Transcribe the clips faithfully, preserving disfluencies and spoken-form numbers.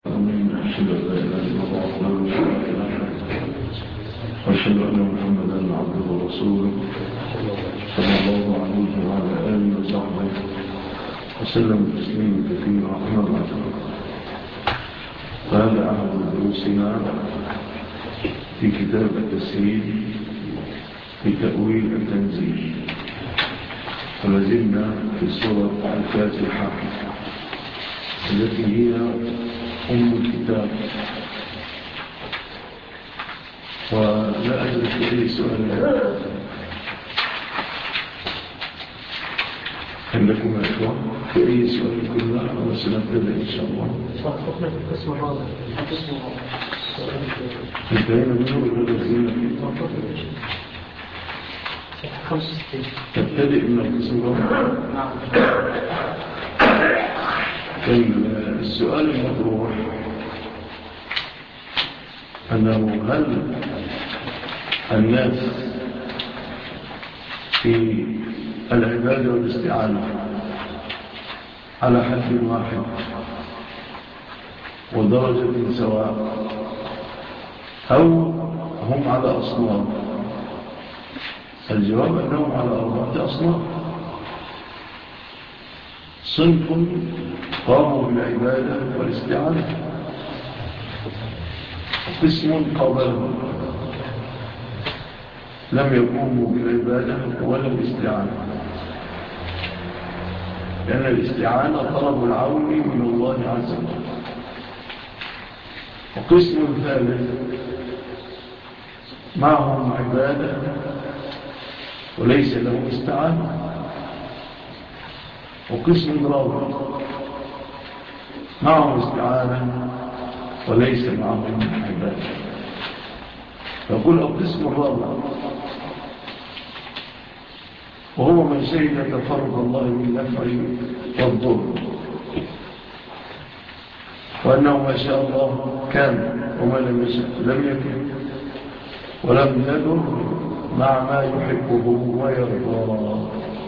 أشهد أن لا إله إلا الله وحده لا شريك له وأشهد أن محمدا عبده ورسوله صلى الله عليه وعلى آله وصحبه وسلم تسليما كثيرا. أما بعد، فهذا أحد دروسنا في كتاب التسهيل في تأويل التنزيل، فلازلنا في سورة الفاتحة التي هي أم الكتاب. ولا أدري في أي سؤال عندكم يا إخوان، في أي سؤال كنا وسنبتدأ إن شاء الله. وقفنا في القسم الرابع. القسم انتهينا منه إلى الذين خمسة وستين. تبتدئ من القسم الرابع. نعم. السؤال المطروح أنه هل الناس في العبادة والاستعانة على حد واحد ودرجة سواء، أو هم على أصناف؟ الجواب أنهم على أربعة أصناف. صنف قاموا بالعبادة والاستعانة، قسم قبلهم لم يقوموا بالعبادة ولا الاستعانة، لأن الاستعانة طلب العون من الله عز وجل. وقسم ثالث معهم عبادة وليس له استعانة. وقسم رابع معهم استعانة وليس معهم عبادة. فقل القسم الرابع وهو من شهد تفرد الله بالنفع والضر، وأنه ما شاء الله كان وما لم يشاء لم يكن، ولم يدر مع ما يحبه ويرضى.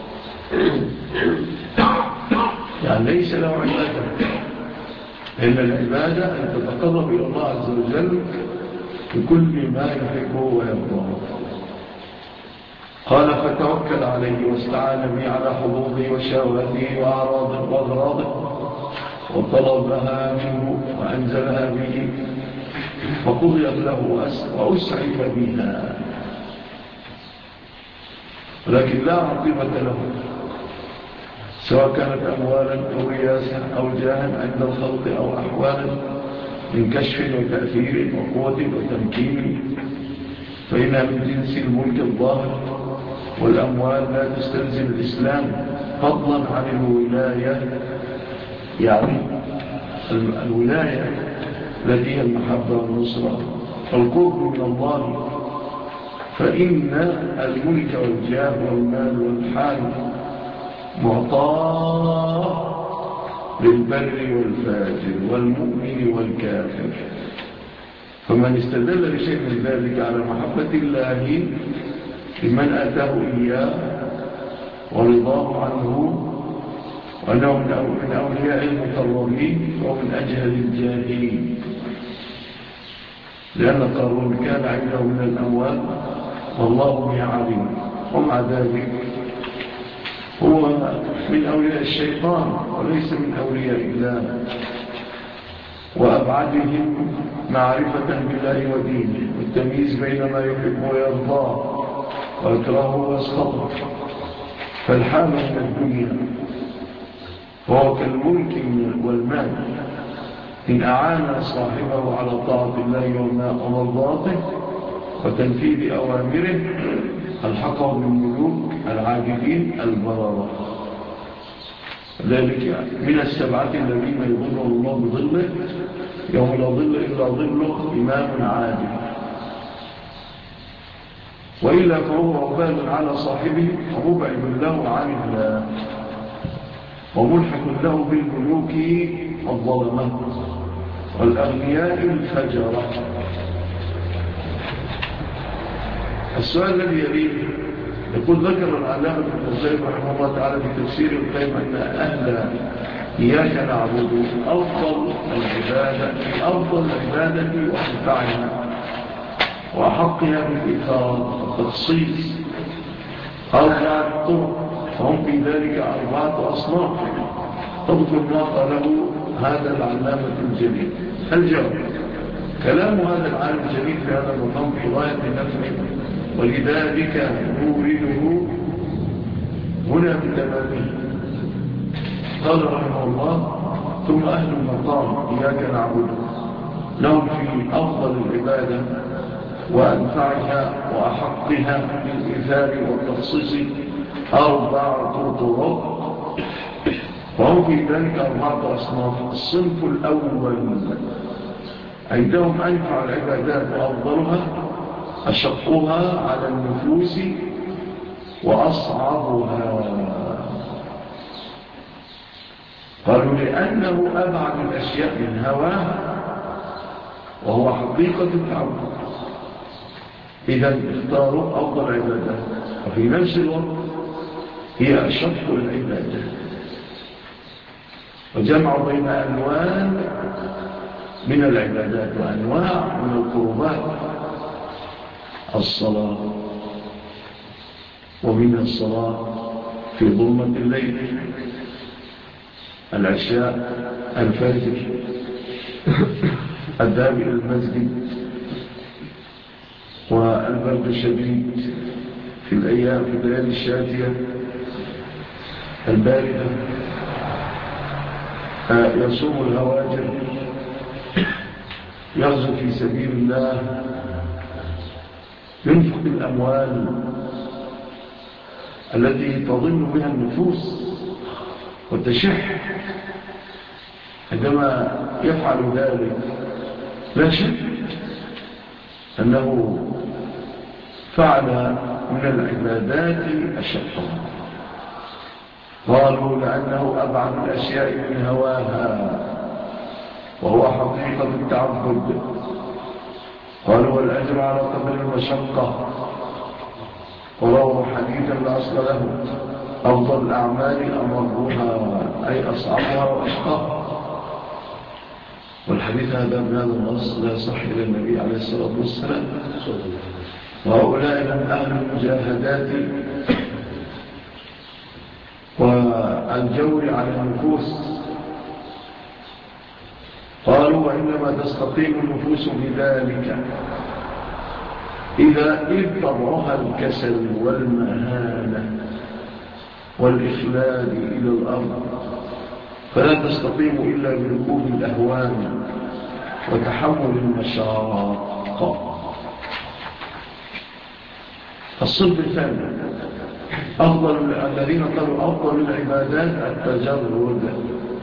يعني ليس له عبادة، إن العبادة أن تتقرب إلى الله عز وجل بكل ما يحبه ويرضى. قال فتوكل عليه واستعان به على حظوظه وشهواته وأعراضه وأغراضه، وطلبها منه وأنزلها به وقضيت له وأسعف بها، ولكن لا عاقبة له، سواء كانت أموالا أو رياسة أو جاها عند الخلق أو أحوالا من كشف وتأثير وقوة وتمكين، فإنها من جنس الملك الظاهر، والأموال لا تستلزم الإسلام، فضلا عن الولاية، يعني الولاية التي هي المحبة والنصرة والقرب من الله. فإن الملك والجاه والمال والحال معطاه للبر والفاجر والمؤمن والكافر، فمن استدل بشيء من ذلك على محبة الله لمن آتاه إياه ورضاه عنه وأنه من أولياء المقربين ومن أجهل الجاهلين، لأن قارون كان عنده من الأموال والله به عليم، ومع ذلك هو من أولياء الشيطان وليس من أولياء الله، وأبعدهم معرفة بالله ودينه والتمييز بين ما يحب ويرضى ويكرهه ويسخطه. فالحال من الدنيا وهو كالملك والمال، إن أعان صاحبه على طاعة الله ومرضاته وتنفيذ أوامره الحقه بالملوك العاجلين البررة. ذلك من السبعة الذين يظلهم الله بظله يوم لا ظل إلا ظله إمام عادل، وإلا فهو وبال على صاحبه ومبعد له عن الله وملحق له بالملوك الظلمة والأغنياء الفجرة. السؤال الذي يليه يقول ذكر العلامة ابن القيم رحمه الله تعالى في تفسير القيم أن أهل إياك نعبد أفضل العبادة أفضل العبادة وأنفعها وأحقها بالإثار والتخصيص أربعة طرق، فهم في ذلك أربعة أصناف. اذكر ما قاله هذا العلامة الجليل. الجواب: كلام هذا العالم الجليل في هذا المقام في غاية النفع، ولذلك نورده هنا بتمامه. قال رحمه الله: ثم أهل المقام إياك نعبد لهم في أفضل العبادة وأنفعها وأحقها بالإثار والتخصيص أربعة طرق، وهم في ذلك أربعة أصناف. الصنف الأول عندهم أنفع العبادات وأفضلها أشقها على النفوس وأصعبها. قالوا لأنه أبعد الأشياء من هواه وهو حقيقة التعبد، إذا اختاروا أفضل عبادات، وفي نفس الوقت هي أشق العبادات، وجمعوا بين ألوان من العبادات وأنواع من القربات. الصلاة، ومن الصلاة في ظلمة الليل، العشاء، الفجر، الذهاب إلى المسجد، والبرد الشديد في الأيام في الليالي الشاتية الباردة، يصوم الهواجر، يغزو في سبيل الله، ينفق الأموال التي تظن بها النفوس وتشح. عندما يفعل ذلك لا شك أنه فعل من العبادات أشقها. قالوا لأنه أبعد الأشياء من هواها وهو حقيقة التعبد. قالوا والأجر على قدر المشقة، ورووا حديثا لا أصل له: أفضل الأعمال أمرها، أي أصعبها وأشقها. والحديث هذا بهذا النص لا صح إلى النبي عليه الصلاة والسلام. وهؤلاء هم أهل المجاهدات والجور على النفوس. قالوا وإنما تستقيم النفوس بذلك إذا إذ طبعها الكسل والمهانة والإخلاد إلى الأرض، فلا تستقيم إلا بركوب الأهوان وتحمل المشاق. الصنف الثاني أفضل الذين قالوا أفضل العبادات التجرد،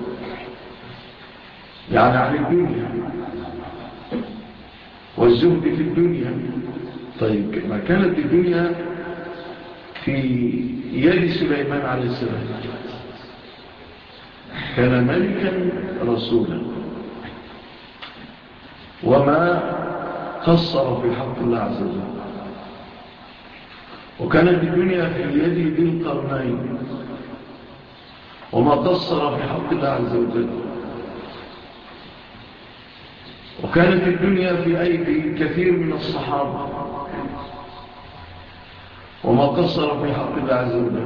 يعني عن الدنيا والزهد في الدنيا. طيب ما كانت الدنيا في يد سليمان عليه السلام، كان ملكا رسولا وما قصر في حق الله عز وجل. وكانت الدنيا في يد ذي القرنين وما قصر في حق الله عز وجل. وكانت الدنيا في أيدي كثير من الصحابة وما قصر في حق الله عز وجل.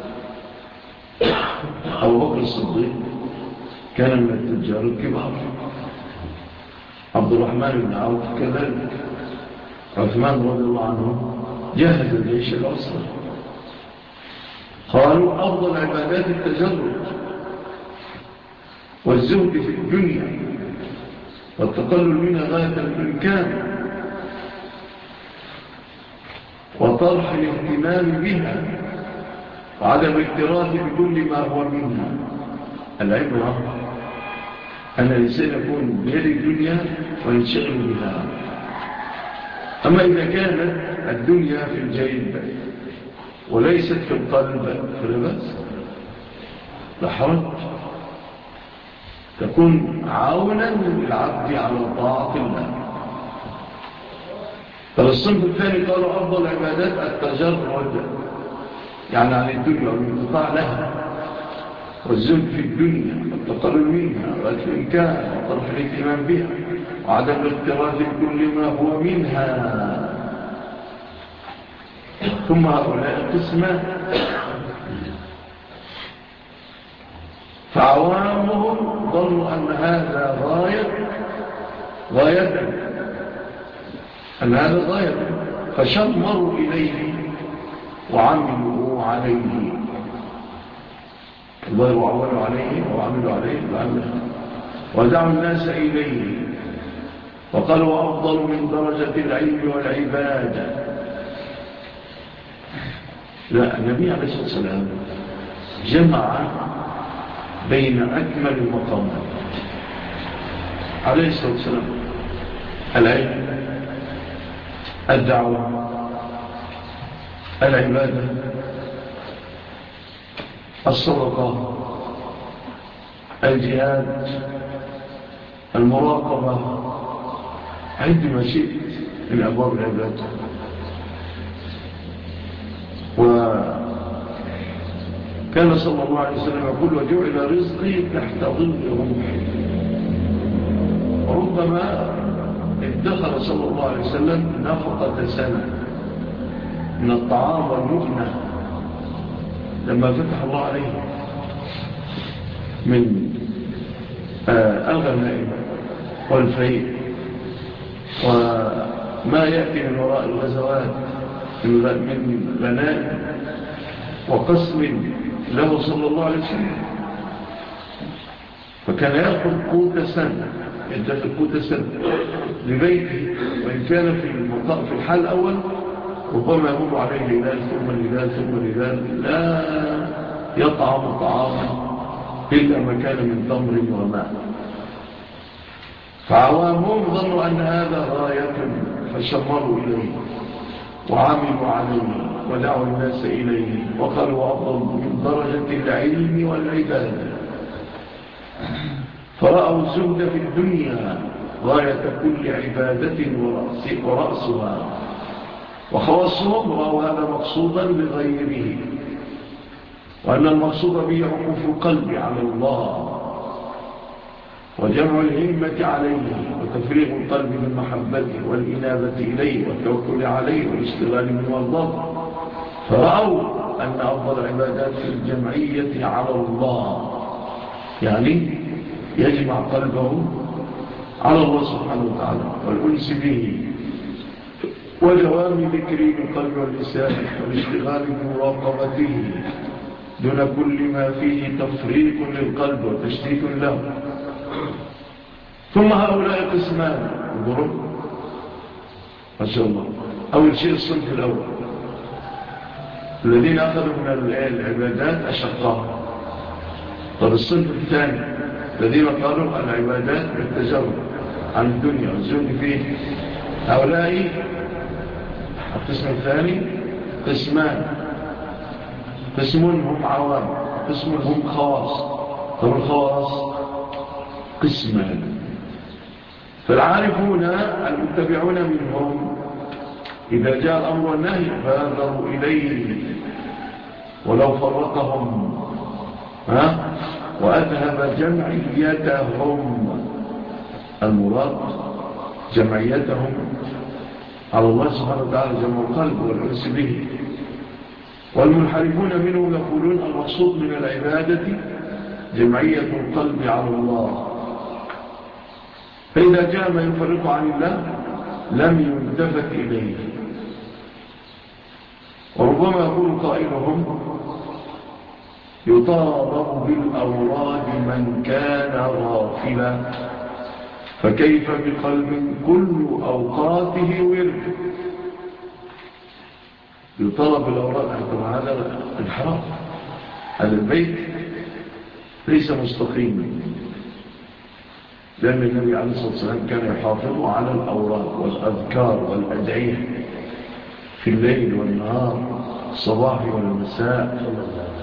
أبو بكر الصديق كان من التجار الكبار، عبد الرحمن بن عوف كذلك، عثمان رضي الله عنه جهز الجيش الأسرى. قالوا أفضل عبادات التجرد والزهد في الدنيا والتقلل منها غاية الإمكان وطرح الاهتمام بها وعدم الاكتراث بكل ما هو منها. العبرة أن الإنسان يكون بيد الدنيا وينشغل بها. أما إذا كانت الدنيا في الجيب وليست في القلب فلا بأس، لا حرج، تكون عونا للعبد على طاعة الله. فالصنف الثاني قالوا أفضل عبادات التجرد، يعني عن الدنيا والانقطاع لها والزهد في الدنيا والتقرب منها وأكل الإمكان وطرف الاهتمام بها وعدم الاغترار بكل ما هو منها. ثم هؤلاء قسمان فعوامهم ظنوا أن هذا غاية غاية أن هذا غاية فشمروا إليه وعملوا عليه. الله وعملوا عليه وعملوا عليه ودعوا الناس إليه وقالوا أفضل من درجة العلم والعبادة. لا، النبي عليه الصلاة والسلام جمع بين أكمل المقامات عليه الصلاة والسلام: العلم، الدعوة، العبادة، الصدقة، الجهاد، المراقبة، عندما شئت من أبواب العبادة. وكان صلى الله عليه وسلم يقول: وجعل رزقي تحت ظل رمحي. وربما ادخر صلى الله عليه وسلم نفقة سنة من الطعام والمؤنة لما فتح الله عليه من الغنائم والفيء وما يأتي من وراء الغزوات من غنائم وقسم له صلى الله عليه وسلم. فكان يأخذ قوت سنة، يدخل قوت سنة لبيته، وإن كان في المطاق في الحال الأول ربما يمر عليه ليلان ثم ليلان ثم ليلان لا يطعم طعاما إلا ما كان من تمر وماء. فعوامهم ظنوا أن هذا غاية فشمروا إليه وعملوا عليه ودعوا الناس إليه وقالوا أفضل من درجة العلم والعبادة. فرأوا الزهد في الدنيا غاية كل عبادة ورأسها، وخواصهم رأوا هذا مقصودا لغيره، وأن المقصود به عقوف القلب على الله وجمع الهمة عليه وتفريغ القلب من محبته والإنابة إليه والتوكل عليه والاشتغال من والله. فرأوا أن أفضل العبادات في الجمعية على الله، يعني يجمع قلبه على الله سبحانه وتعالى والأنس به ودوام ذكره بالقلب واللسان والاشتغال بمراقبته دون كل ما فيه تفريق للقلب وتشتيت له. ثم هؤلاء قسمان انظروا ما شاء الله. أول شيء الصنف الأول الذين أخذوا من العبادات أشقاها. طب الصنف الثاني الذين قالوا العبادات بالتجرد عن الدنيا والزهد فيه. هؤلاء القسم الثاني قسمان: قسم هم عوام، قسم هم خواص. طب الخواص قسمان: فالعارفون المتبعون منهم إذا جاء الأمر والنهي بادروا إليه ولو فرقهم ها وأذهب جمعيتهم. المراد جمعيتهم على الله سبحانه وتعالى جمع القلب والأنس به. والمنحرفون منهم يقولون المقصود من العبادة جمعية القلب على الله، فإذا جاء ما يفرق عن الله لم يلتفت إليه. وربما يقول قائلهم يطالب بالأوراد من كان غافلا، فكيف بقلب كل أوقاته ورد؟ يطالب بالأوراد. هذا الحرام، هذا البيت ليس مستقيما، لأن النبي عليه الصلاة والسلام كان يحافظ على الأوراد والأذكار والأدعية في الليل والنهار الصباح والمساء،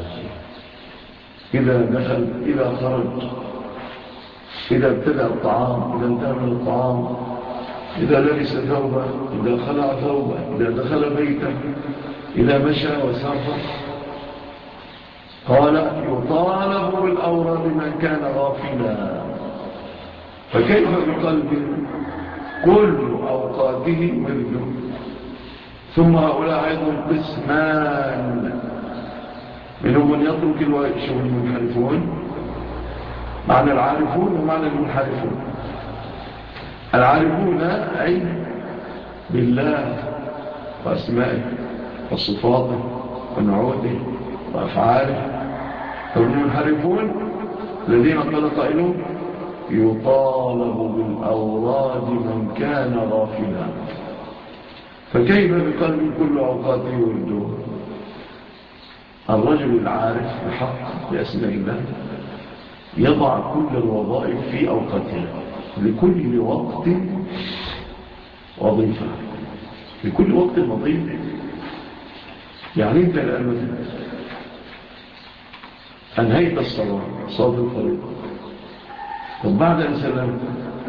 إذا دخل إذا خرج، إذا ابتدأ الطعام، إذا انتهى من الطعام، إذا لبس ثوبه، إذا خلع ثوبه، إذا دخل بيته، إذا مشى وسافر. قال يطالب بالأوراد من كان غافلا. فكيف بقلب كل أوقاته ورد؟ ثم هؤلاء أيضا قسمان، منهم من يترك الواجب المنحرفون، معنى العارفون ومعنى المنحرفون. العارفون أي بالله وأسمائه وصفاته ونعوته وأفعاله. فالمنحرفون الذين قال قائلون يطالب بالأوراد من كان غافلا. فكيف بقلب كل أوقاته ورده؟ الرجل العارف بحق بأسماء الله يضع كل الوظائف في أوقاتها، لكل وقت وظيفة، لكل وقت وظيفة. يعني انت الآن مثلا أنهيت الصلاة، صلاة الفريضة، طب بعد أن سلمت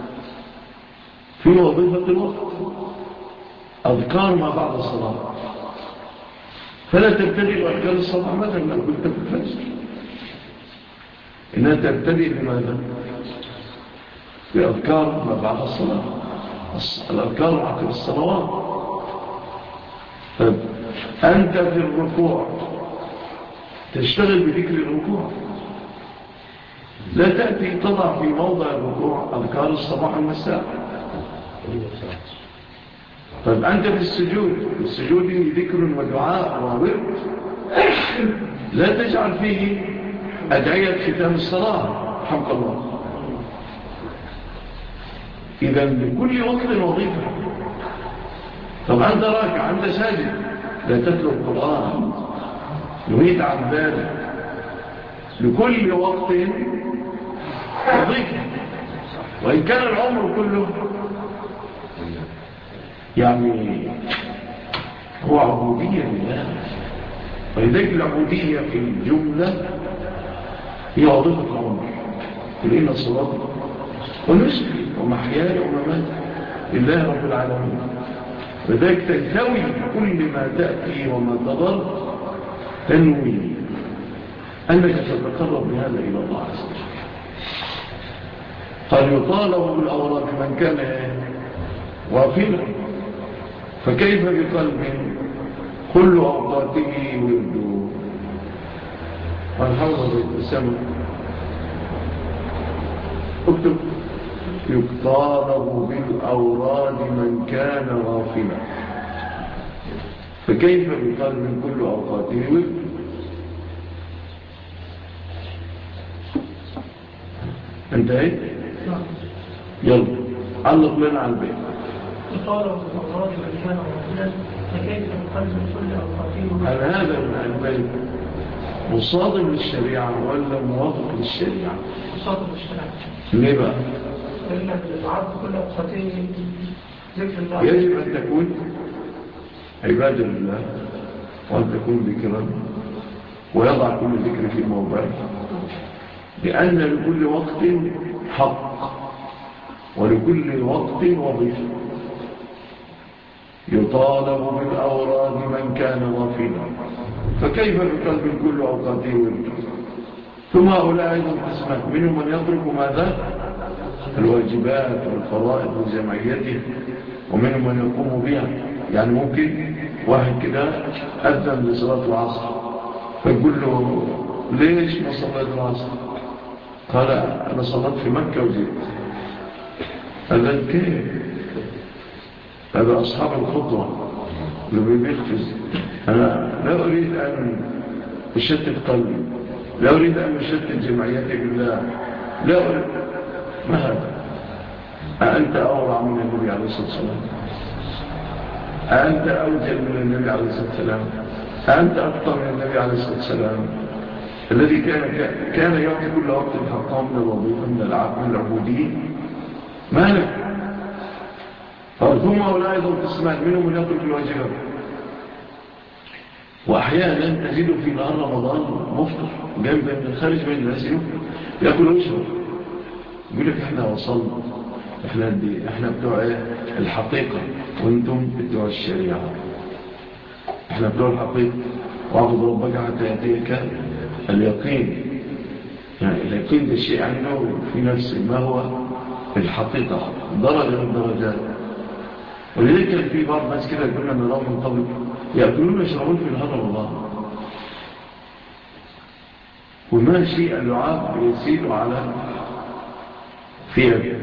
في وظيفة الوقت أذكار ما بعد الصلاة، فلا تبتدئ بأذكار الصلاة مثلا لو كنت في الفجر، إنها تبتدئ بماذا؟ بأذكار ما بعد الصلاة، الأذكار عقب الصلوات. أنت في الركوع تشتغل بذكر الركوع، لا تأتي تضع في موضع الركوع أذكار الصباح والمساء. طيب أنت في السجود، السجود ذكر ودعاء وورد، لا تجعل فيه أدعية ختام الصلاة رحمك الله. إذا لكل وقت وظيفة. طب أنت راكع، أنت ساجد، لا تتلو القرآن، نهيت عن ذلك. لكل وقت وظيفة، وإن كان العمر كله يعني هو عبودية لله. ولذلك العبودية في الجملة هي وظيفة العمر. قل إن الصلاة ونسكي ومحياي ومماتي لله رب العالمين. وذلك تنتوي كل ما تأتي وما تضر، تنوي أنك تتقرب بهذا إلى الله عز وجل. قال يطالب بالأوراد من كان غافلا. فكيف بقلب كل أوقاته ورده؟ والحوض بالسماء اكتب يطالب بالأوراد من كان غافلا. فكيف بقلب كل أوقاته ورده؟ انتهيت؟ يلا علق لنا على البيت. يطالب بالأوراد من كان غافلا. فكيف بقلب كل أوقاته؟ هل هذا البيت مصادم للشريعة ولا موافق للشريعة؟ مصادم للشريعة. ليه بقى؟ لأن العرض كل أوقاته ذكر الله. يجب أن تكون عباد الله، وأن تكون ذكرا، ويضع كل ذكر في موضعه، لأن لكل وقت حق ولكل وقت وظيفة. يطالب بالأوراد من كان غافلا. فكيف بقلب كل أوقاته ورده؟ ثم هؤلاء أيضا قسمان، منهم من يترك ماذا؟ الواجبات والفرائض وجمعيته، ومنهم من يقوم بها. يعني ممكن واحد كده أذن لصلاة العصر، فيقول له ليش ما صليت العصر؟ قال أنا صليت في مكة وجيت. هذا كيف؟ هذا أصحاب الخطوة اللي بيخفز. أنا لا أريد أن أشتت قلبي، لا أريد أن أشتت جمعيتي بالله، لا أريد. ما هذا؟ أأنت أورع من النبي عليه الصلاة والسلام؟ أأنت أوجل من النبي عليه الصلاة والسلام؟ أأنت أكثر من النبي عليه الصلاة والسلام الذي كان كان يعطي كل وقت حقه من الوظيفة من العبد من العبودية؟ ما لك؟ ثم أولا أيضا قسمان، منهم من يترك الواجبات، وأحيانا تجد في نهار رمضان مفطر جاي من الخارج بين الناس يأكل ويشرب، يقول لك احنا وصلنا، احنا دي احنا بتوع الحقيقة وانتم بتوع الشريعة. احنا بتوع الحقيقة، واعبد ربك حتى يأتيك اليقين، يعني اليقين ده شيء عنده في نفسه، ما هو الحقيقة، درجة من درجات. ولذلك في بعض الناس كده كنا نراه من قبل يأكلون ويشربون في نهار الله، وماشي اللعاب يسيل على ثيابه،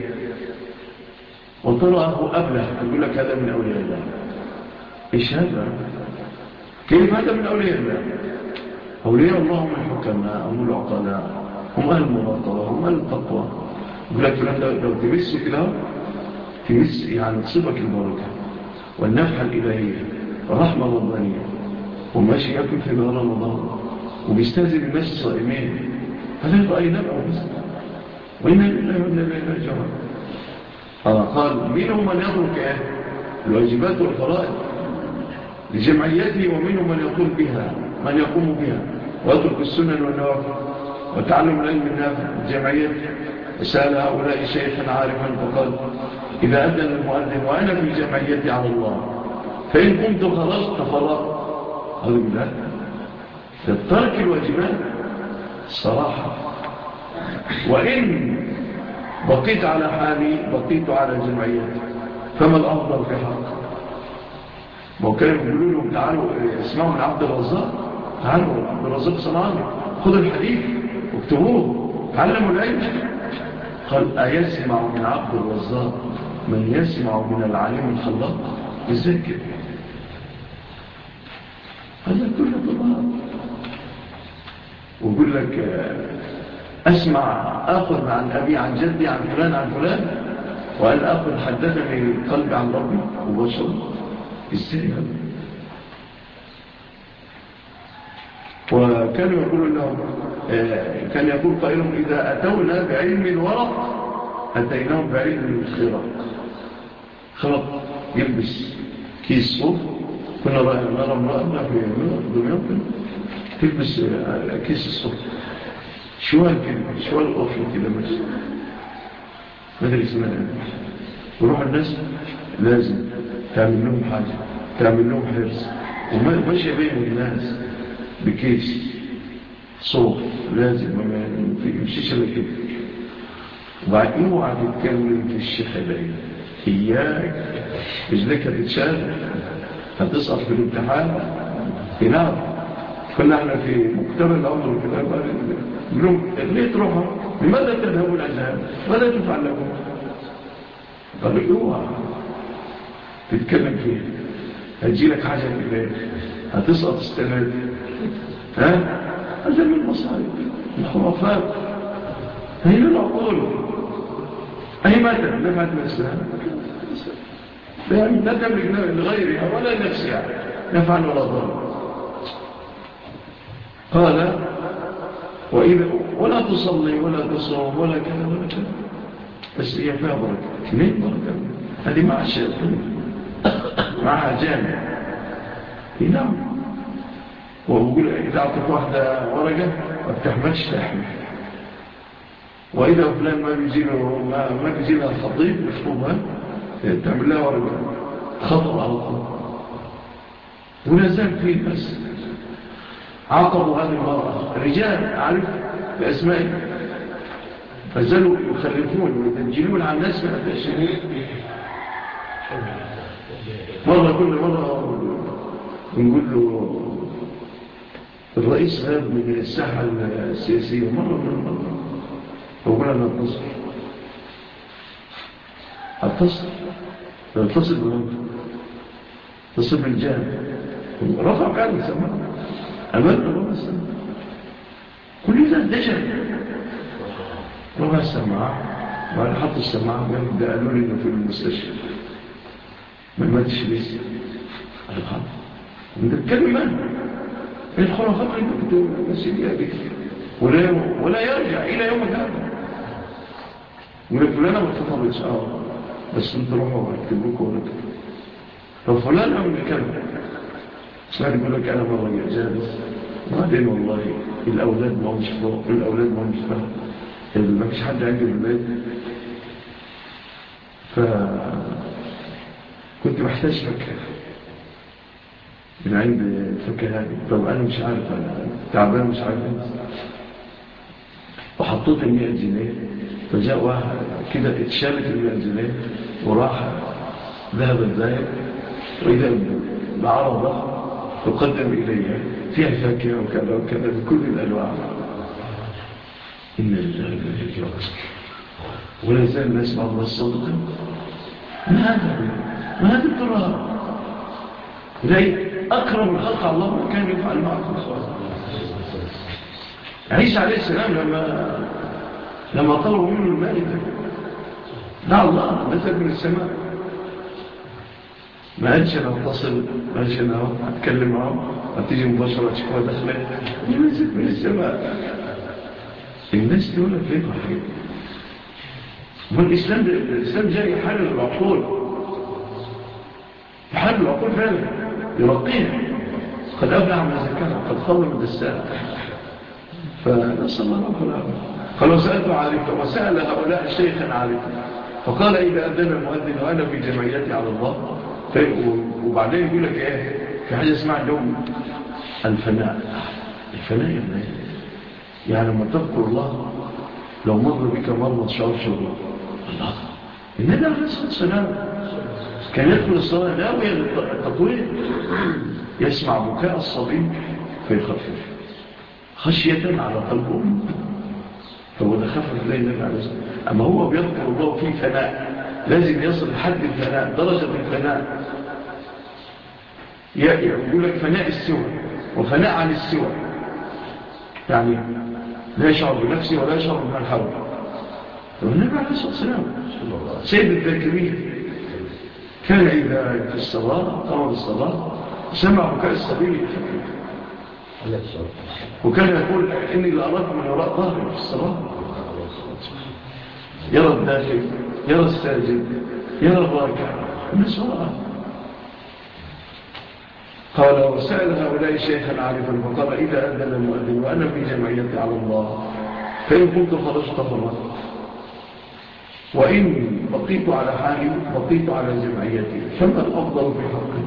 وتراه أبله يقول لك هذا من أولياء الله. إيش هذا؟ كيف هذا من أولياء الله؟ أولياء الله هم الحكماء، هم العقلاء، هم أهل المراقبة، هم أهل التقوى. يقول لك فلان لو تمسه كده تمس يعني تصيبك البركة والنفحة الإلهية والرحمة الربانية، وماشي يأكل في نهار رمضان وبيستهزئ بالناس الصائمين، هذا يبقى نبأ بس. وإنا لله وإنا إليه راجعون. قال منهم من يترك الواجبات والفرائض لجمعيته، ومنهم من يقوم بها من يقوم بها ويترك السنن والنوافل وتعلم العلم النافع لجمعيته. وسأل هؤلاء شيخا عارفا فقال إذا أذن المؤذن وأنا في جمعيتي على الله فإن قمت خرجت تفرغت. هذا بالله ترك الواجبات الصراحة، وإن بقيت على حالي بقيت على جمعيتي، فما الأفضل في حق؟ وكانوا يقولوا لهم تعالوا اسمعوا من عبد الرزاق، تعالوا عبد الرزاق صنعاني خذوا الحديث واكتبوه تعلموا العلم. قال أيسمع من عبد الرزاق من يسمع من العالم الخلاق؟ ازاي كده؟ هذا كله طبعا. ويقول لك أسمع أخذ عن أبي عن جدي عن فلان عن فلان، وأن أخذ حدثني قلبي عن ربي وبشر. إزاي هذا؟ وكانوا يقولون لهم كان يقول قائلهم إذا أتونا بعلم الورق أتيناهم بعلم الخرق. خرق يلبس كيس صوف، كنا نرى امرأة في دمياط تلبس كيس الصوف شوال كده، شوال أوفي كده ماشي مدري اسمها. وروح الناس لازم تعمل لهم حاجة، تعمل لهم حرص، وماشي بين الناس بكيس صوف لازم ما يمشيش الا كده. وبعدين اوعى تتكلم في الشيخ العلم، اياك رجلك هتتشال هتسقط في الامتحان في نار. كنا احنا في مكتب الامر كده بقول ليه تروحوا؟ لماذا تذهبوا العزام؟ ماذا تفعلون؟ قالوا اوعى تتكلم فيه، هتجي لك حاجه كده هتسقط السنه. ها هذا من المصائب الخرافات، هي العقول أي متى نفعت نفسها لا تملك لغيرها ولا نفسها نفعا ولا ضرر. قال وإذا ولا تصلي ولا تصوم ولا كذا ولا كذا، بس هي فيها بركة. ليه بركة؟ هذه مع الشيطان معها جامع. نعم. وأقول إذا أعطيت واحدة ورقة ما بتحملش تحمل، وإذا فلان ما بيجيله ما, ما بيجيلها الخطيب يخطبها تعمل لها ورقة خطب على طول. ولا زال في ناس عاقبوا هذه المرأة رجال عارف بأسمائه فزالوا يخلفون ويتنجلون على الناس من الأشياء. مرة كل مرة نقول له الرئيس غاب من الساحة السياسية مرة من المرة، وقال أنا أتصل أتصل أتصل بهم أتصل بالجامع رفع كان السماء أمام الله السماء كل ذا دجل رفع السماء وقال حط السماء قالوا لي إنه في المستشفى ما ماتش ليس الخط انت تتكلم الخرافات اللي انت بتمثلها بك ولا ولا يرجع الى يومك هذا. يقول فلانه ما تفضلش اه بس انت روحوا اكتب لكم ولا كده. طب فلانه من كذا اسمعني يقول لك انا مره جالس وبعدين والله الاولاد ما همش فوق الاولاد ما همش فوق ما فيش حد عندي في البيت ف كنت محتاج فكه من عند الفكه هذه. طب انا مش عارف انا تعبان مش عارف حطيت المئة جنيه، فجاء واحد كده اتشالت المئة جنيه وراح ذهب الذاهب، وإذا بعرضة تقدم إليها فيها فاكهة وكذا وكذا بكل الألوان. إن الله إليه راجعون. ولا زال الناس بعض الصدقة. ما هذا ما هذا الدرار. إليه أكرم الخلق على الله ما كان يفعل معكم. عيسى عليه السلام لما لما طلبوا منه المائدة دعا الله نزل من السماء، ما قالش انا اتصل، ما قالش انا اتكلم معه هتيجي مباشره شكوى داخله، نزل من السماء. الناس دول فين الحاجات؟ والاسلام الاسلام جاي يحرر العقول، يحرر العقول فعلا، يرقيها. قد ابلع من زكاها، قد خاب من دساها. فنسال الله العافيه. قالوا سالت عارفا، وسال هؤلاء شيخا عارفا، فقال اذا اذن المؤذن وانا في جمعيتي على الله. وبعدين يقول لك ايه؟ في حاجه اسمها اليوم الفناء. الفناء يعني يعني لما تذكر الله لو مر بك مرة شعور شعور الله. النبي عليه الصلاة والسلام كان يدخل الصلاة ناوي التطوير، يسمع بكاء الصبي فيخفف خشية على قلبه، فهو ده خفف إليه النبي عليه الصلاة والسلام. أما هو بيذكر الله في فناء، لازم يصل لحد الفناء، درجة الفناء. يقول لك فناء السوى وفناء عن السوى، يعني لا يشعر بنفسه ولا يشعر بمن حوله. والنبي عليه الصلاة والسلام سيد الذاكرين كان إذا في الصلاة طول الصلاة سمع بكاء الصبي وكان يقول إني لأراك من وراء ظهري في الصلاة. يرى الداخل، يرى الساجد، يرى الراكع، الناس وراءه. قال وسأل هؤلاء شيخا عارفا فقال إذا أذن المؤذن وأنا في جمعيتي على الله فإن كنت خرجت فرجت، وإن بقيت على حالي بقيت على جمعيتي، فما الأفضل في حقي؟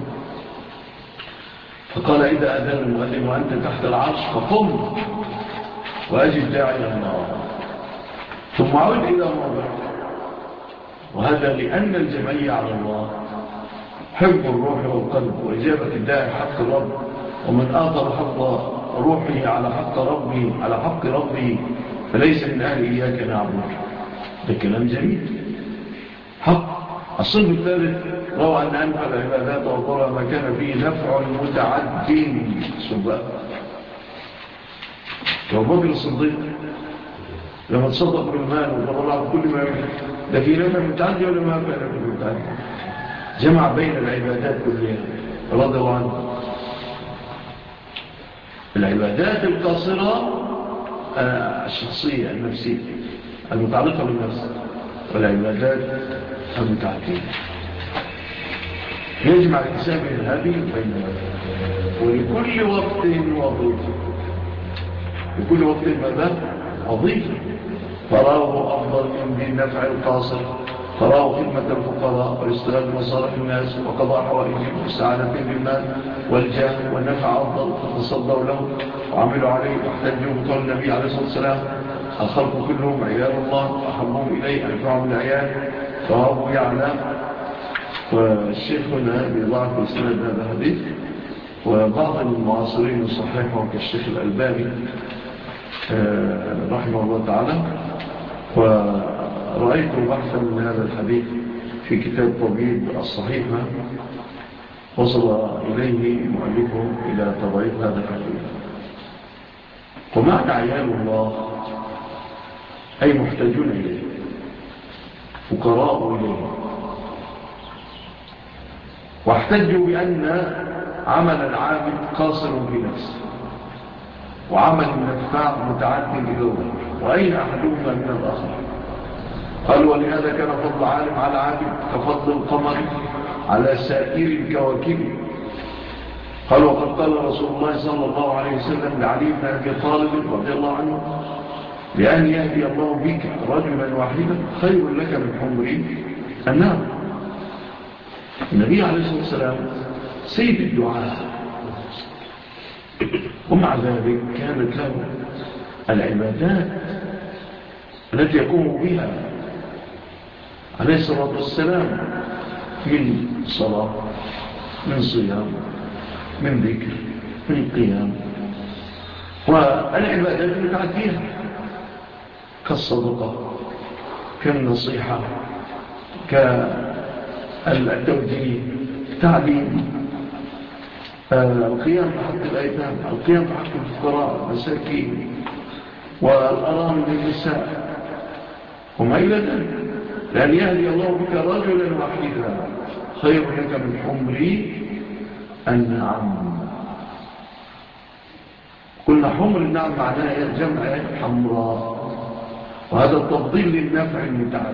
فقال إذا أذن المؤذن وأنت تحت العرش فقم وأجد داعي الله ثم عود إلى موضعك. وهذا لأن الجمعية على الله حب الروح والقلب وإجابة الداعي حق الرب، ومن آثر حق روحه على حق ربه على حق ربه فليس من أهل إياك نعبد. ده كلام جميل. حق الصنف الثالث روى أن أنفع العبادات وضرى ما كان فيه نفع متعد سباق. وأبو بكر الصديق لما تصدق بالمال وتبرع بكل ما يملك، ده في نفع متعد ولا ما في نفع متعد؟ جمع بين العبادات كلها رضي الله عنه. العبادات القاصرة الشخصية النفسية المتعلقة بالنفس، والعبادات المتعدية يجمع الإنسان بين هذه وبين هذه. ولكل وقت وظيفة، لكل وقت ماذا؟ وظيفة. فراه أفضل من ذي النفع القاصر، فراه خدمة الفقراء والاستغلال مصالح الناس وقضاء حوائجهم والسعادة بالمال والجاه والنفع أفضل، فتصدوا له وعملوا عليه واحتجوا بقول النبي عليه الصلاة والسلام الخلق كلهم عيال الله أحبهم إليه أنفعهم العيال. فهو يعلم. والشيخ هنا بضعف إسناد هذا الحديث، وبعض المعاصرين يصححه كالشيخ الألباني رحمه الله تعالى. ورأيت بحثا من هذا الحديث في كتاب طبيب الصحيحة وصل إليه مؤلفه إلى تضعيف هذا الحديث. ومعنى عيال الله أي محتاجون إليه، فقراء إليه. واحتجوا بأن عمل العابد قاصر في نفسه وعمل النفاع متعد إليه، وأين أحدهما من الآخر؟ قالوا ولهذا كان فضل عالم على عابد كفضل القمر على سائر الكواكب. قالوا وقد قال رسول الله صلى الله عليه وسلم لعلي بن أبي طالب رضي الله عنه لأن يهدي الله بك رجلا واحدا خير لك من حمر النار. النبي عليه الصلاة والسلام سيد الدعاء، ومع ذلك كانت له العبادات التي يقوم بها عليه الصلاة والسلام من صلاة، من صيام، من ذكر، من قيام، والعبادات متعدية كالصدقة، كالنصيحة، كالتوجيه، التعليم، القيام بحق الأيتام، القيام بحق الفقراء المساكين والأرامل للنساء وما إلى ذلك. لأن يهدي الله بك رجلا واحدا خير لك من حمر النعم. قلنا حمر النعم معناه جمع حمراء، وهذا التفضيل للنفع المتعدد.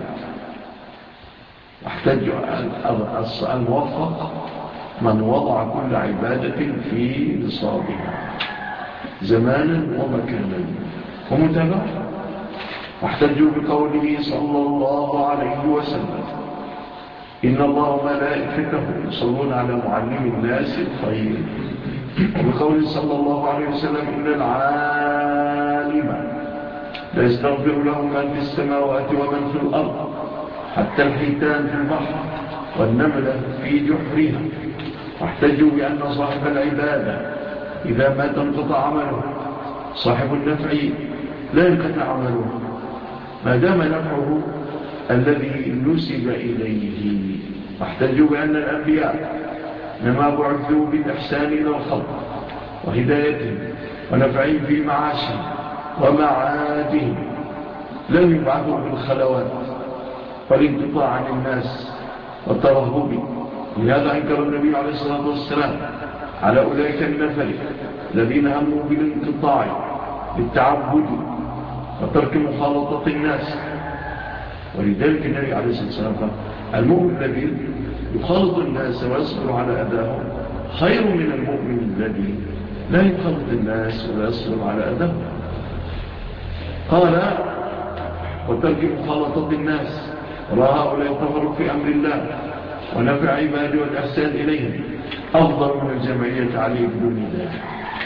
واحتج الموفق من وضع كل عبادة في نصابها زمانا ومكانا ومتابعة. واحتجوا بقوله صلى الله عليه وسلم: إن الله وملائكته يصلون على معلم الناس الخير. وبقوله صلى الله عليه وسلم: إن العالم لا يستغفر له من في السماوات ومن في الأرض، حتى الحيتان في البحر والنملة في جحرها. واحتجوا بأن صاحب العبادة إذا مات انقطع عمله، صاحب النفع لا ينقطع عمله ما دام نفعه الذي نسب إليه. واحتجوا بأن الأنبياء لما بعثوا بالإحسان إلى الخلق وهدايتهم ونفعهم في معاشهم ومعادهم، لم يبعثوا بالخلوات والانقطاع عن الناس والترهب. لهذا أنكر النبي عليه الصلاة والسلام على أولئك النفر الذين هموا بالانقطاع بالتعبد وترك مخالطة الناس. ولذلك النبي عليه الصلاة والسلام قال: المؤمن الذي يخالط الناس ويصبر على أذاهم خير من المؤمن الذي لا يخالط الناس ولا يصبر على أذاهم. قال: وترك مخالطة الناس، ورأى هؤلاء التفرق في أمر الله ونفع عباده والإحسان إليهم أفضل من الجمعية عليه بدون ذلك.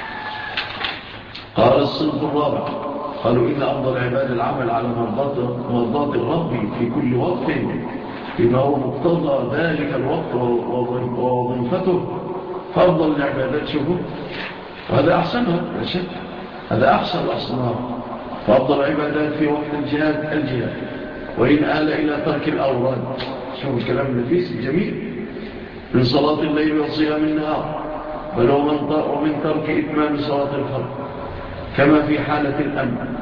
قال الصنف الرابع: قالوا إن أفضل عباد العمل على مرضات الرب في كل وقت بما هو مقتضى ذلك الوقت ووظيفته، فأفضل العبادات شوفوا، وهذا أحسنها لا شك، هذا أحسن الأصناف. فأفضل العبادات في وقت الجهاد الجهاد، وإن آل إلى ترك الأوراد. شوفوا الكلام النفيس الجميل: من صلاة الليل وصيام النهار، بل ومن ترك إتمام صلاة الفرد، كما في حالة الأمن.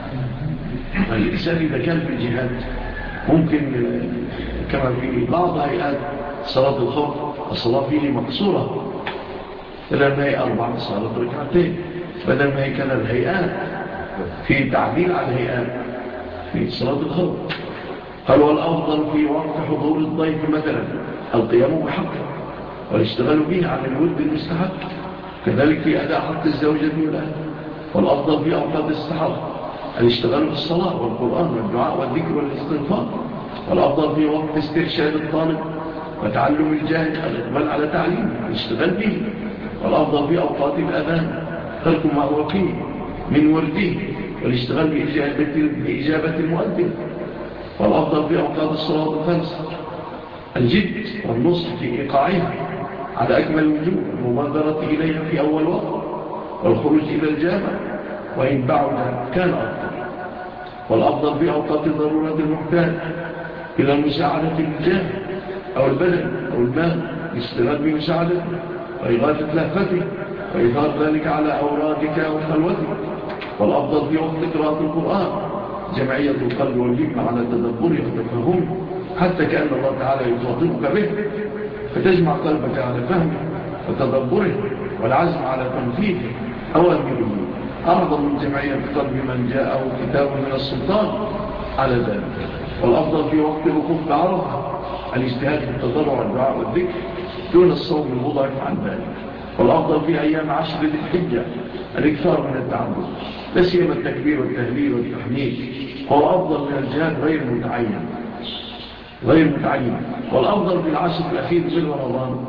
الإنسان إذا كان في الجهاد ممكن كما في بعض هيئات صلاة الخوف الصلاة فيه مقصورة، بدل ما هي أربع صلاة ركعتين، بدل ما هي كان الهيئات في تعديل على الهيئات في صلاة الخوف. قال: والأفضل في وقت حضور الضيف مثلا القيام بحقه والاشتغال به عن الود المستحق، كذلك في أداء حق الزوجة والأهل. والأفضل في أوقات السحر الاشتغال بالصلاة والقرآن والدعاء والذكر والاستغفار. والأفضل في وقت استرشاد الطالب وتعلم الجاهل الإقبال على تعليمه والاشتغال به. والأفضل في أوقات الأذان ترك ما هو فيه من ورده والاشتغال بإجابة المؤذن. والأفضل في أوقات الصلاة الخمس الجد والنصح في إيقاعها على أكمل وجوه، المبادرة إليها في أول وقت، والخروج إلى الجامع وإن بعد كان أفضل. والأفضل في أوقات ضرورة المحتاج إلى مساعدة الجاه أو البدن أو المال، يشتغل بمساعدته وإغاثة لهفته وإظهار ذلك على أورادك وخلوتك. والأفضل في وقت قراءة القرآن جمعية القلب والهمة على تدبره وتفهمه، حتى كأن الله تعالى يخاطبك به، فتجمع قلبك على فهمه وتدبره والعزم على تنفيذه أوامره، أعظم من جمعية القلب من جاءه كتاب من السلطان على ذلك. والأفضل في وقت الوقوف بعرفة الاجتهاد في التضرع والدعاء والذكر دون الصوم المضاعف عن ذلك. والأفضل في أيام عشر ذي الحجة الإكثار من التعبد، لا سيما التكبير والتهليل والتحميد، هو أفضل من الجهاد غير متعين غير متعين. والأفضل في العشر الأخير من رمضان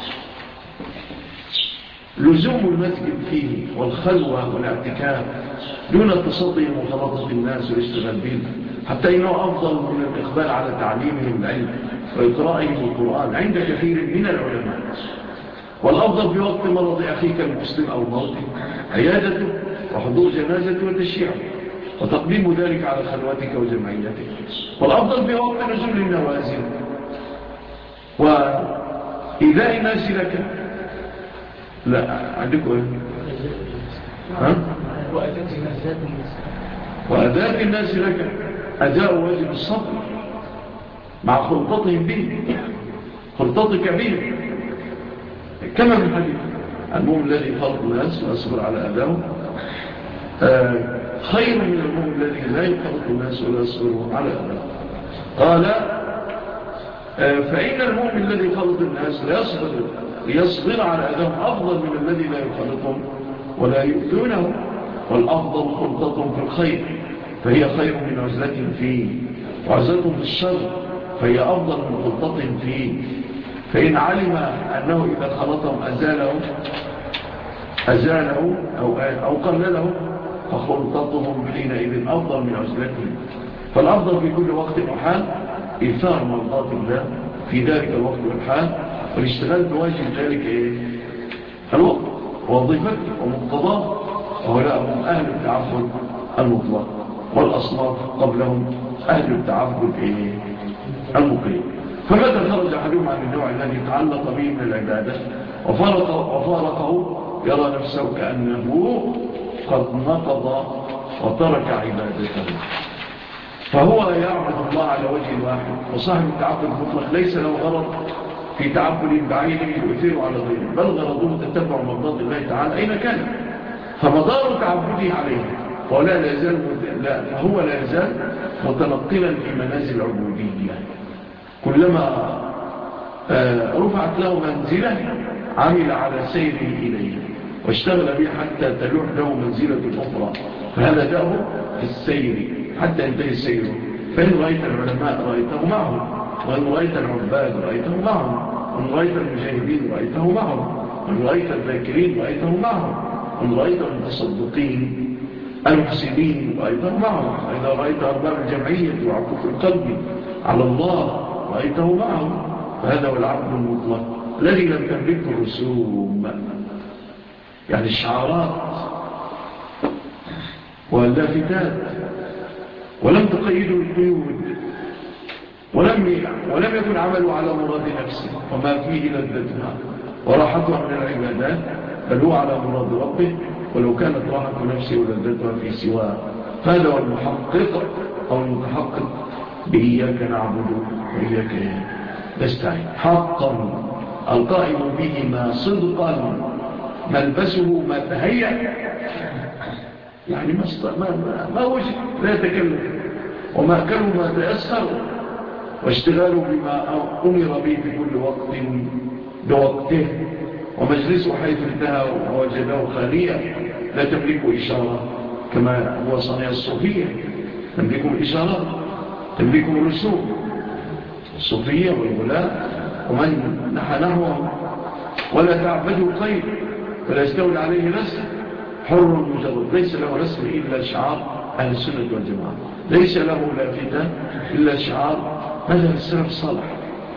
لزوم المسجد فيه والخلوة والاعتكاف دون التصدي لمخالطة الناس والاشتغال بهم، حتى إنه أفضل من الإقبال على تعليمهم العلم وإقرائهم القرآن عند كثير من العلماء. والأفضل في وقت مرض أخيك المسلم أو موته عيادته وحضور جنازته وتشييعه وتقديم ذلك على خلواتك وجمعيتك. والأفضل في وقت نزول النوازل وإذاء الناس لك. لا عندكم ايه؟ ها؟ وأداء الناس لك أداء واجب الصبر مع خلطتهم به، خلطتك به، كما من حديث المؤمن الذي يخلط الناس ويصبر على أداءه آه خير من المؤمن الذي لا يخلط الناس ولا يصبر على أداءه. قال آه فإن المؤمن الذي يخلط الناس لا يصبر ليصبر على أداءهم أفضل من الذي لا يخلطهم ولا يؤذونه. والأفضل خلطتهم في الخير فهي خير من عزلتهم فيه، وعزلتهم في الشر فهي أفضل من خلطتهم فيه. فإن علم أنه إذا خلطهم أزاله أزاله أو, أو قلله فخلطتهم حينئذ أفضل من عزلتهم. فالأفضل في كل وقت وحال إيثار مرضات الله في ذلك الوقت والحال، والاشتغال بواجب ذلك إيه؟ الوقت ووظيفته ومقتضاه، وهؤلاء هم أهل التعبد المطلق، والأصناف قبلهم أهل التعبد إيه؟ المقيم. فمتى خرج أحدهم عن النوع الذي تعلق به من العبادة وفارقه, وفارقه يرى نفسه كأنه قد نقض وترك عبادته، فهو يعبد الله على وجه واحد. وصاحب التعبد المطلق ليس له غرض في تعبد بعينه يؤثره على غيره، بل غرضه تتبع مرضات الله تعالى أين كان، فمدار تعبده عليه فهو لا يزال لا فهو لا يزال متنقلا في منازل العبودية. كلما رفعت له منزلة عمل على سيره إليه واشتغل به حتى تلوح له منزلة أخرى، فهذا دأه في السير حتى ينتهي السير. فإن رأيت العلماء رأيته معهم، وإن رأيت العباد رأيته معهم، وإن رأيت المجاهدين رأيته معهم، وإن رأيت الذاكرين رأيته معهم، وإن رأيت المتصدقين المحسنين رأيته معهم، وإذا رأيت أرباب الجمعية وعكوف القلب على الله رأيته معهم. فهذا هو العبد المطلق الذي لم تملكه الرسوم، يعني الشعارات واللافتات، ولم تقيدوا القيود، ولم ولم يكن عمله على مراد نفسه وما فيه لذتها وراحتها من العبادات، بل هو على مراد ربه، ولو كانت راحة نفسه ولذتها في سواه. فهذا هو المحقق أو المتحقق بإياك نعبد وإياك نستعين حقا، القائم بهما صدقا، ملبسه ما تهيأ، يعني ما ما ما وجه لا يتكلم، وما كانوا ما تيسر، واشتغاله بما أمر به في كل وقت بوقته، ومجلسه حيث انتهى ووجده خاليا لا تملكه إشارة كما هو صنيع الصوفية، تملكه الإشارات، تملكه الرسوم الصوفية والغلاء ومن نحى نحوهم، ولا تعبده القيد ولا يستولي عليه رسم، حر مجرد ليس له رسم إلا شعار أهل السنة والجماعة، ليس له لافتة إلا شعار مذهب السلف الصالح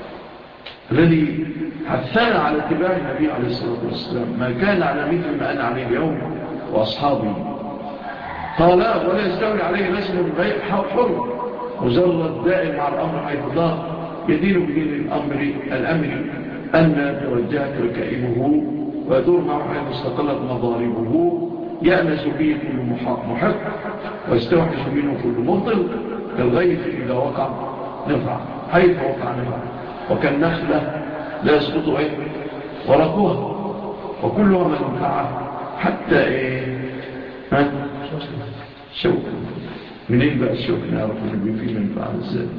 الذي حثنا على اتباع النبي عليه الصلاة والسلام، ما كان على مثل ما أنا عليه اليوم وأصحابي. قال ولا يستولي عليه رسم غير حر مجرد دائم على الأمر حيث دار، يدين بدين الأمر الأمر أن توجهت ركائبه ويدور معه حيث استقلت مضاربه، يأنس به كل محق ويستوحش منه كل مبطل، كالغيث إذا وقع نفع حيث وقع نفع، وكالنخلة لا يسقط إيه ورقها وكلها منفعة حتى إيه ها شوك. منين بقى الشوك نعرف اللي فيه منفعة ازاي؟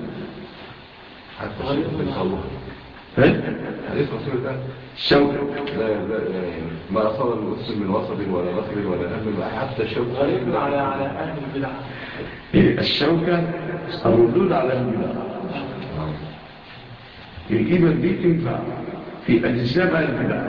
حتى الشوك ايه؟ حديث رسول الله الشوك لا لا ما أصاب المسلم من وصب ولا نخل ولا نخل حتى الشوك غريب على على أهل البدع. إيه الشوكة الردود على البدع. الإبل دي تنفع في أجسام أهل البدع،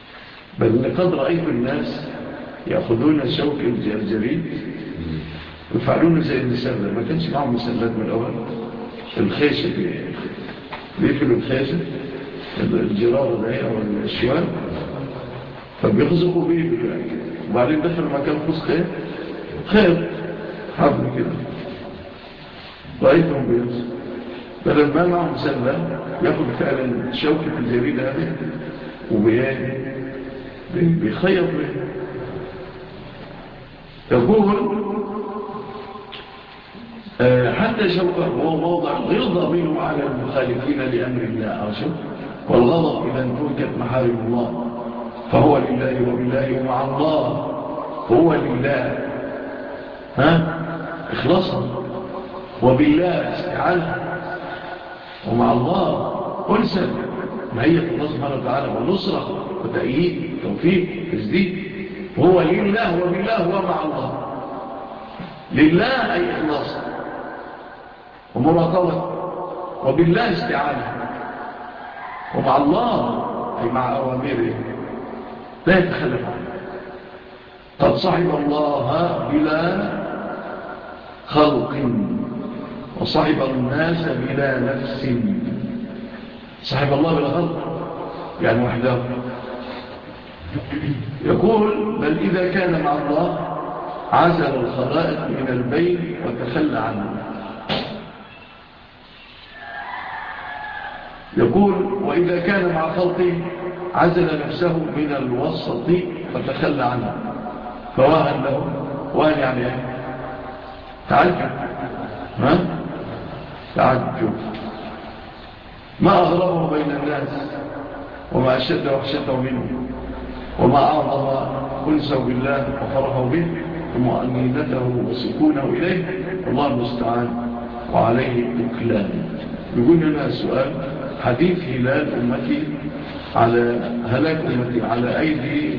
بل لقد رأيت الناس يأخذون الشوك الجرجريد يفعلون زي المسلة، ما كانش معهم مسلات من الأول، الخيشة بيقفلوا الخيشة الجرارة ده أو الشوال، فبيخزقوا بيه وبعدين دخلوا مكان خص خير خير حبل كده، رأيتهم بيخزق بدل ما معهم مسلة ياخد فعلا شوكة الجريدة هذه وبيخيط به. يقول حتى شوكة هو موضع غضب منه على المخالفين لأمر الله عشان، والغضب إذا انتهكت محارم الله فهو لله وبالله ومع الله، هو لله ها إخلاصا، وبالله استعانة، ومع الله أنسا معية الله سبحانه وتعالى والنصرة وتأييد توفيق تسديد، هو لله وبالله ومع الله. لله أي إخلاص ومراقبة، وبالله استعانة، ومع الله أي مع أوامره لا يتخلف عنه. قد صحب الله بلا خلق وصحب الناس بلا نفس. صحب الله بلا خلق يعني وحده. يقول بل إذا كان مع الله عزل الخلائق من البين وتخلى عنه. يقول وإذا كان مع خلقه عزل نفسه من الوسط وتخلى عنه، فواهن له. واهن يعني ايه؟ تعجب، ها؟ تعجب ما أغربه بين الناس وما أشد وحشته منه وما أعظم أنسه بالله وفرحه به ومؤمنته وسكونه إليه، الله المستعان وعليه تكلان. يقول لنا السؤال: حديث هلال أمتي على هلاك أمتي على أيدي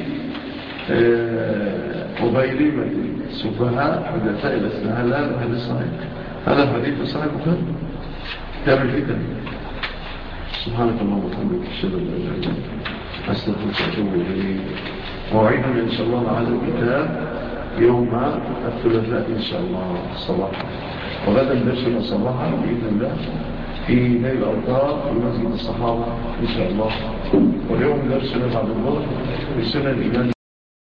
وغيرمة سفهاء حدثاء الأسنان، هل هذا الحديث صحيح؟ هذا الحديث صحيح بخير كتاب الفتن. سبحانك اللهم وبحمدك أشهد أن لا إله إلا أنت أستغفرك وأتوب إليك. موعدنا إن شاء الله على الكتاب يوم الثلاثاء إن شاء الله صباحا، وغدا درسنا صباحا بإذن الله في نيل الأوطار في مسجد الصحابة إن شاء الله، واليوم درسنا بعد الظهر في سنن الإمام